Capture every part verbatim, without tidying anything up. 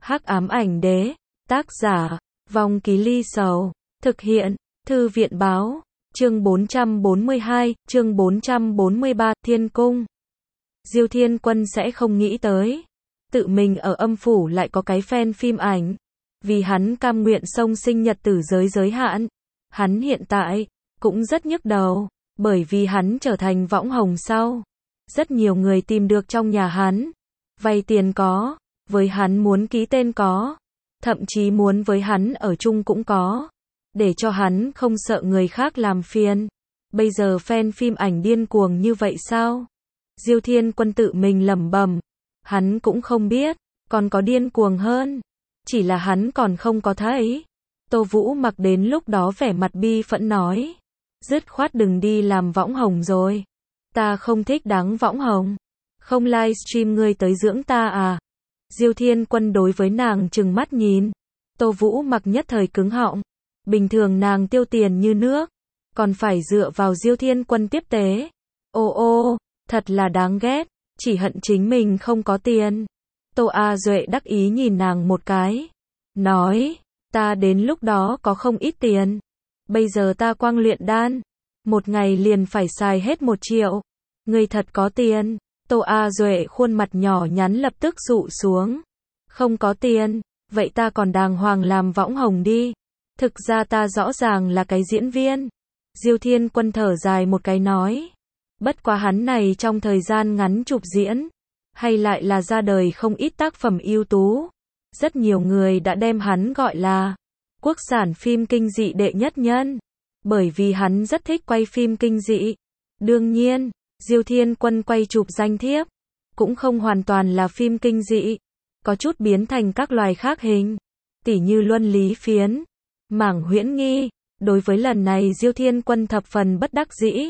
Hắc ám ảnh đế, tác giả, Vong Ký Ly Sầu, thực hiện, Thư viện báo, chương bốn trăm bốn mươi hai, chương bốn trăm bốn mươi ba, Thiên Cung. Diêu Thiên Quân sẽ không nghĩ tới, tự mình ở âm phủ lại có cái fan phim ảnh, vì hắn cam nguyện xông sinh nhật tử giới giới hạn. Hắn hiện tại, cũng rất nhức đầu, bởi vì hắn trở thành võng hồng sau. Rất nhiều người tìm được trong nhà hắn, vay tiền có, với hắn muốn ký tên có, thậm chí muốn với hắn ở chung cũng có, để cho hắn không sợ người khác làm phiền. Bây giờ fan phim ảnh điên cuồng như vậy sao? Diêu Thiên Quân tự mình lẩm bẩm, hắn cũng không biết, còn có điên cuồng hơn, chỉ là hắn còn không có thấy. Tô Vũ Mặc đến lúc đó vẻ mặt bi phẫn nói, dứt khoát đừng đi làm võng hồng rồi, ta không thích đáng võng hồng, không livestream ngươi tới dưỡng ta à? Diêu Thiên Quân đối với nàng trừng mắt nhìn, Tô Vũ Mặc nhất thời cứng họng, bình thường nàng tiêu tiền như nước, còn phải dựa vào Diêu Thiên Quân tiếp tế. Ô ô, thật là đáng ghét, chỉ hận chính mình không có tiền. Tô A Duệ đắc ý nhìn nàng một cái, nói, ta đến lúc đó có không ít tiền, bây giờ ta quang luyện đan, một ngày liền phải xài hết một triệu, ngươi thật có tiền. Tô A Duệ khuôn mặt nhỏ nhắn lập tức dụ xuống, không có tiền, vậy ta còn đàng hoàng làm võng hồng đi, thực ra ta rõ ràng là cái diễn viên. Diêu Thiên Quân thở dài một cái nói, bất quá hắn này trong thời gian ngắn chụp diễn, hay lại là ra đời không ít tác phẩm ưu tú, rất nhiều người đã đem hắn gọi là quốc sản phim kinh dị đệ nhất nhân, bởi vì hắn rất thích quay phim kinh dị. Đương nhiên, Diêu Thiên Quân quay chụp danh thiếp, cũng không hoàn toàn là phim kinh dị, có chút biến thành các loài khác hình, tỉ như luân lý phiến, mảng huyễn nghi. Đối với lần này Diêu Thiên Quân thập phần bất đắc dĩ.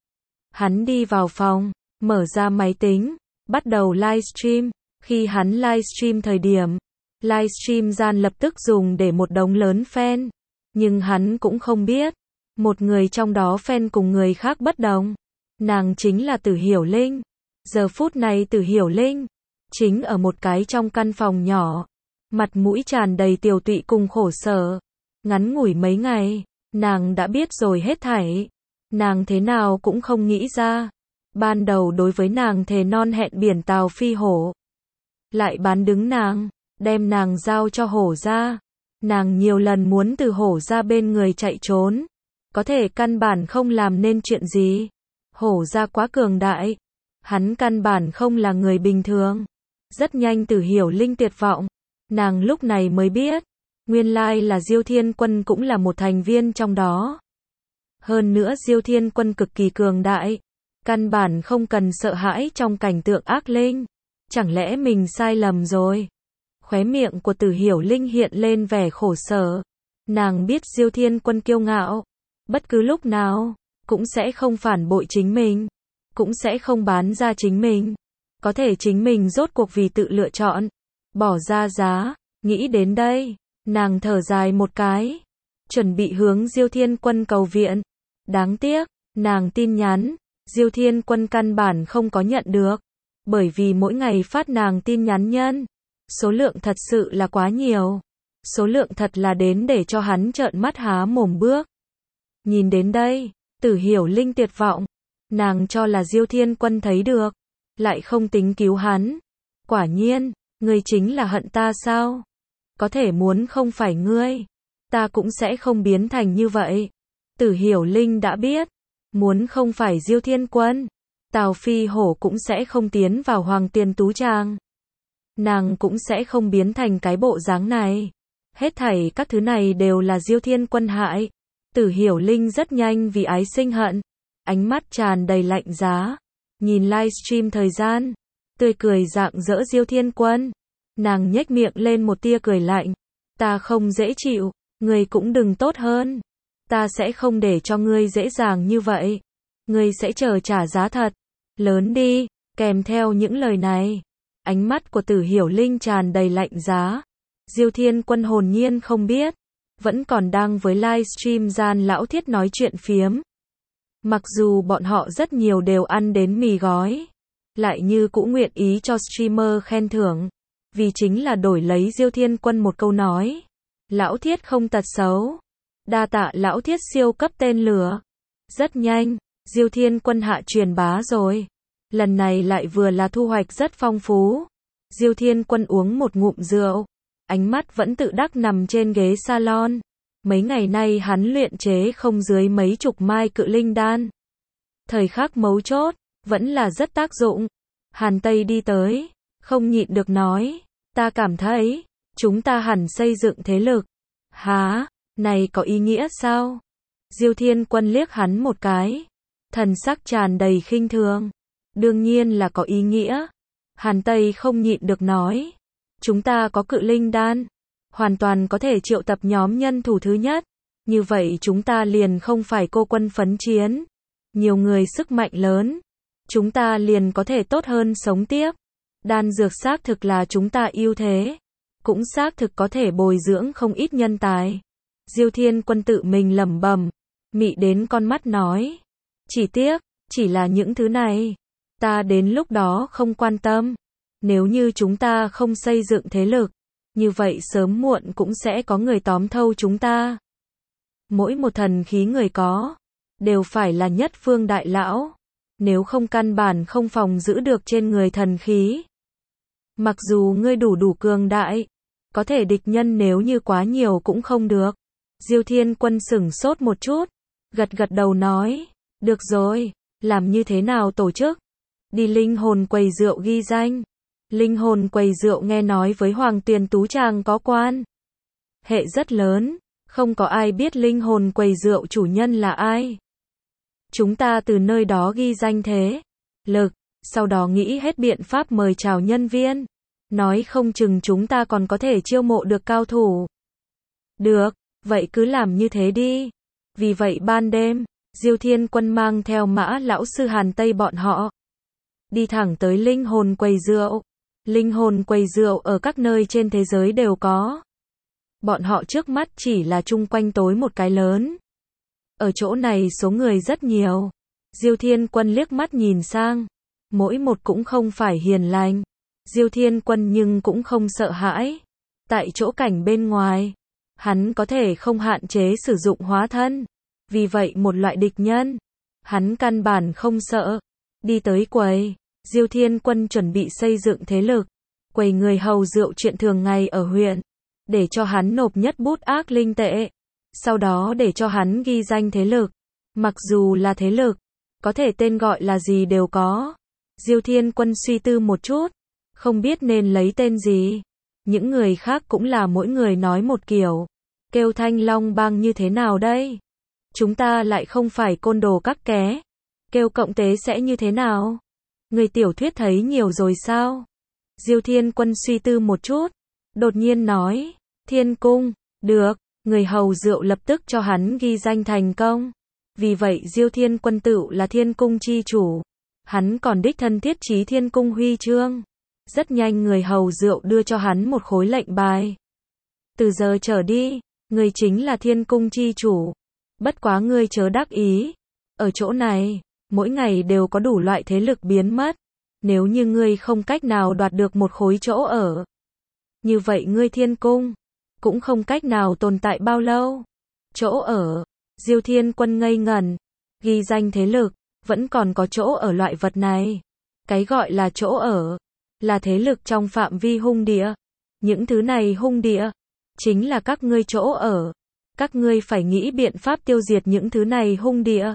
Hắn đi vào phòng, mở ra máy tính, bắt đầu livestream. Khi hắn livestream thời điểm, livestream gian lập tức dùng để một đống lớn fan, nhưng hắn cũng không biết, một người trong đó fan cùng người khác bất đồng. Nàng chính là Tử Hiểu Linh. Giờ phút này Tử Hiểu Linh chính ở một cái trong căn phòng nhỏ, mặt mũi tràn đầy tiều tụy cùng khổ sở. Ngắn ngủi mấy ngày, nàng đã biết rồi hết thảy. Nàng thế nào cũng không nghĩ ra, ban đầu đối với nàng thề non hẹn biển Tào Phi Hổ, lại bán đứng nàng, đem nàng giao cho Hổ gia. Nàng nhiều lần muốn từ Hổ gia bên người chạy trốn, có thể căn bản không làm nên chuyện gì. Hổ gia quá cường đại, hắn căn bản không là người bình thường. Rất nhanh Tử Hiểu Linh tuyệt vọng, nàng lúc này mới biết, nguyên lai là Diêu Thiên Quân cũng là một thành viên trong đó. Hơn nữa Diêu Thiên Quân cực kỳ cường đại, căn bản không cần sợ hãi trong cảnh tượng ác linh. Chẳng lẽ mình sai lầm rồi? Khóe miệng của Tử Hiểu Linh hiện lên vẻ khổ sở. Nàng biết Diêu Thiên Quân kiêu ngạo, bất cứ lúc nào cũng sẽ không phản bội chính mình, cũng sẽ không bán ra chính mình. Có thể chính mình rốt cuộc vì tự lựa chọn, bỏ ra giá. Nghĩ đến đây, nàng thở dài một cái, chuẩn bị hướng Diêu Thiên Quân cầu viện. Đáng tiếc, nàng tin nhắn, Diêu Thiên Quân căn bản không có nhận được, bởi vì mỗi ngày phát nàng tin nhắn nhân, số lượng thật sự là quá nhiều. Số lượng thật là đến để cho hắn trợn mắt há mồm bước. Nhìn đến đây, Tử Hiểu Linh tuyệt vọng, nàng cho là Diêu Thiên Quân thấy được, lại không tính cứu hắn. Quả nhiên, ngươi chính là hận ta sao? Có thể muốn không phải ngươi, ta cũng sẽ không biến thành như vậy. Tử Hiểu Linh đã biết, muốn không phải Diêu Thiên Quân, Tào Phi Hổ cũng sẽ không tiến vào Hoàng Tiền Tú Trang. Nàng cũng sẽ không biến thành cái bộ dáng này. Hết thảy các thứ này đều là Diêu Thiên Quân hại. Tử Hiểu Linh rất nhanh vì ái sinh hận, ánh mắt tràn đầy lạnh giá, nhìn livestream thời gian, tươi cười rạng rỡ Diêu Thiên Quân. Nàng nhếch miệng lên một tia cười lạnh, ta không dễ chịu, ngươi cũng đừng tốt hơn. Ta sẽ không để cho ngươi dễ dàng như vậy, ngươi sẽ chờ trả giá thật lớn đi. Kèm theo những lời này, ánh mắt của Tử Hiểu Linh tràn đầy lạnh giá. Diêu Thiên Quân hồn nhiên không biết, vẫn còn đang với livestream gian lão thiết nói chuyện phiếm. Mặc dù bọn họ rất nhiều đều ăn đến mì gói, lại như cũng nguyện ý cho streamer khen thưởng. vì chính là đổi lấy Diêu Thiên Quân một câu nói. Lão Thiết không tật xấu. Đa tạ Lão Thiết siêu cấp tên lửa. Rất nhanh, Diêu Thiên Quân hạ truyền bá rồi. Lần này lại vừa là thu hoạch rất phong phú. Diêu Thiên Quân uống một ngụm rượu, ánh mắt vẫn tự đắc nằm trên ghế salon. Mấy ngày nay hắn luyện chế không dưới mấy chục mai cự linh đan. Thời khắc mấu chốt, vẫn là rất tác dụng. Hàn Tây đi tới, không nhịn được nói, ta cảm thấy, chúng ta hẳn xây dựng thế lực. Hả, này có ý nghĩa sao? Diêu Thiên Quân liếc hắn một cái, thần sắc tràn đầy khinh thường. Đương nhiên là có ý nghĩa. Hàn Tây không nhịn được nói, chúng ta có cự linh đan, hoàn toàn có thể triệu tập nhóm nhân thủ thứ nhất. Như vậy chúng ta liền không phải cô quân phấn chiến. Nhiều người sức mạnh lớn, chúng ta liền có thể tốt hơn sống tiếp. Đan dược xác thực là chúng ta ưu thế, cũng xác thực có thể bồi dưỡng không ít nhân tài. Diêu Thiên Quân tự mình lẩm bẩm, mị đến con mắt nói, chỉ tiếc, chỉ là những thứ này, ta đến lúc đó không quan tâm. Nếu như chúng ta không xây dựng thế lực, như vậy sớm muộn cũng sẽ có người tóm thâu chúng ta. Mỗi một thần khí người có, đều phải là nhất phương đại lão, nếu không căn bản không phòng giữ được trên người thần khí. Mặc dù ngươi đủ đủ cường đại, có thể địch nhân nếu như quá nhiều cũng không được. Diêu Thiên Quân sửng sốt một chút, gật gật đầu nói, được rồi, làm như thế nào tổ chức? Đi linh hồn quầy rượu ghi danh. Linh hồn quầy rượu nghe nói với Hoàng Tuyền Tú Tràng có quan hệ rất lớn, không có ai biết linh hồn quầy rượu chủ nhân là ai. Chúng ta từ nơi đó ghi danh thế lực, sau đó nghĩ hết biện pháp mời chào nhân viên. Nói không chừng chúng ta còn có thể chiêu mộ được cao thủ. Được, vậy cứ làm như thế đi. Vì vậy ban đêm, Diêu Thiên Quân mang theo Mã lão sư Hàn Tây bọn họ, đi thẳng tới linh hồn quầy rượu. Linh hồn quầy rượu ở các nơi trên thế giới đều có. Bọn họ trước mắt chỉ là chung quanh tối một cái lớn. Ở chỗ này số người rất nhiều. Diêu Thiên Quân liếc mắt nhìn sang, mỗi một cũng không phải hiền lành. Diêu Thiên Quân nhưng cũng không sợ hãi. Tại chỗ cảnh bên ngoài, hắn có thể không hạn chế sử dụng hóa thân. Vì vậy một loại địch nhân, hắn căn bản không sợ. Đi tới quầy, Diêu Thiên Quân chuẩn bị xây dựng thế lực. Quầy người hầu rượu chuyện thường ngày ở huyện, để cho hắn nộp nhất bút ác linh tệ. Sau đó để cho hắn ghi danh thế lực. Mặc dù là thế lực, có thể tên gọi là gì đều có. Diêu Thiên Quân suy tư một chút, không biết nên lấy tên gì. Những người khác cũng là mỗi người nói một kiểu. Kêu Thanh Long Bang như thế nào đây? Chúng ta lại không phải côn đồ các ké. Kêu Cộng Tế sẽ như thế nào? Người tiểu thuyết thấy nhiều rồi sao? Diêu Thiên Quân suy tư một chút, đột nhiên nói, Thiên Cung, được. Người hầu rượu lập tức cho hắn ghi danh thành công. Vì vậy Diêu Thiên Quân tự là Thiên Cung chi chủ. Hắn còn đích thân thiết trí Thiên Cung huy chương. Rất nhanh người hầu rượu đưa cho hắn một khối lệnh bài. Từ giờ trở đi, người chính là Thiên Cung chi chủ. Bất quá ngươi chớ đắc ý. Ở chỗ này, mỗi ngày đều có đủ loại thế lực biến mất. Nếu như ngươi không cách nào đoạt được một khối chỗ ở, như vậy ngươi Thiên Cung cũng không cách nào tồn tại bao lâu. Chỗ ở, Diêu Thiên Quân ngây ngẩn, ghi danh thế lực, vẫn còn có chỗ ở loại vật này. Cái gọi là chỗ ở, là thế lực trong phạm vi hung địa. Những thứ này hung địa, chính là các ngươi chỗ ở. Các ngươi phải nghĩ biện pháp tiêu diệt những thứ này hung địa.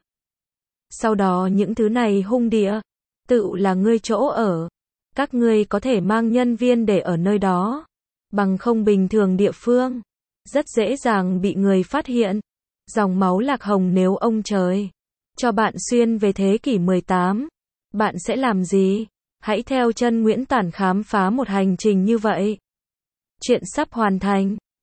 Sau đó những thứ này hung địa, tự là ngươi chỗ ở. Các ngươi có thể mang nhân viên để ở nơi đó. Bằng không bình thường địa phương, rất dễ dàng bị người phát hiện. Dòng máu Lạc Hồng nếu ông trời cho bạn xuyên về thế kỷ mười tám, bạn sẽ làm gì? Hãy theo chân Nguyễn Tản khám phá một hành trình như vậy. Chuyện sắp hoàn thành.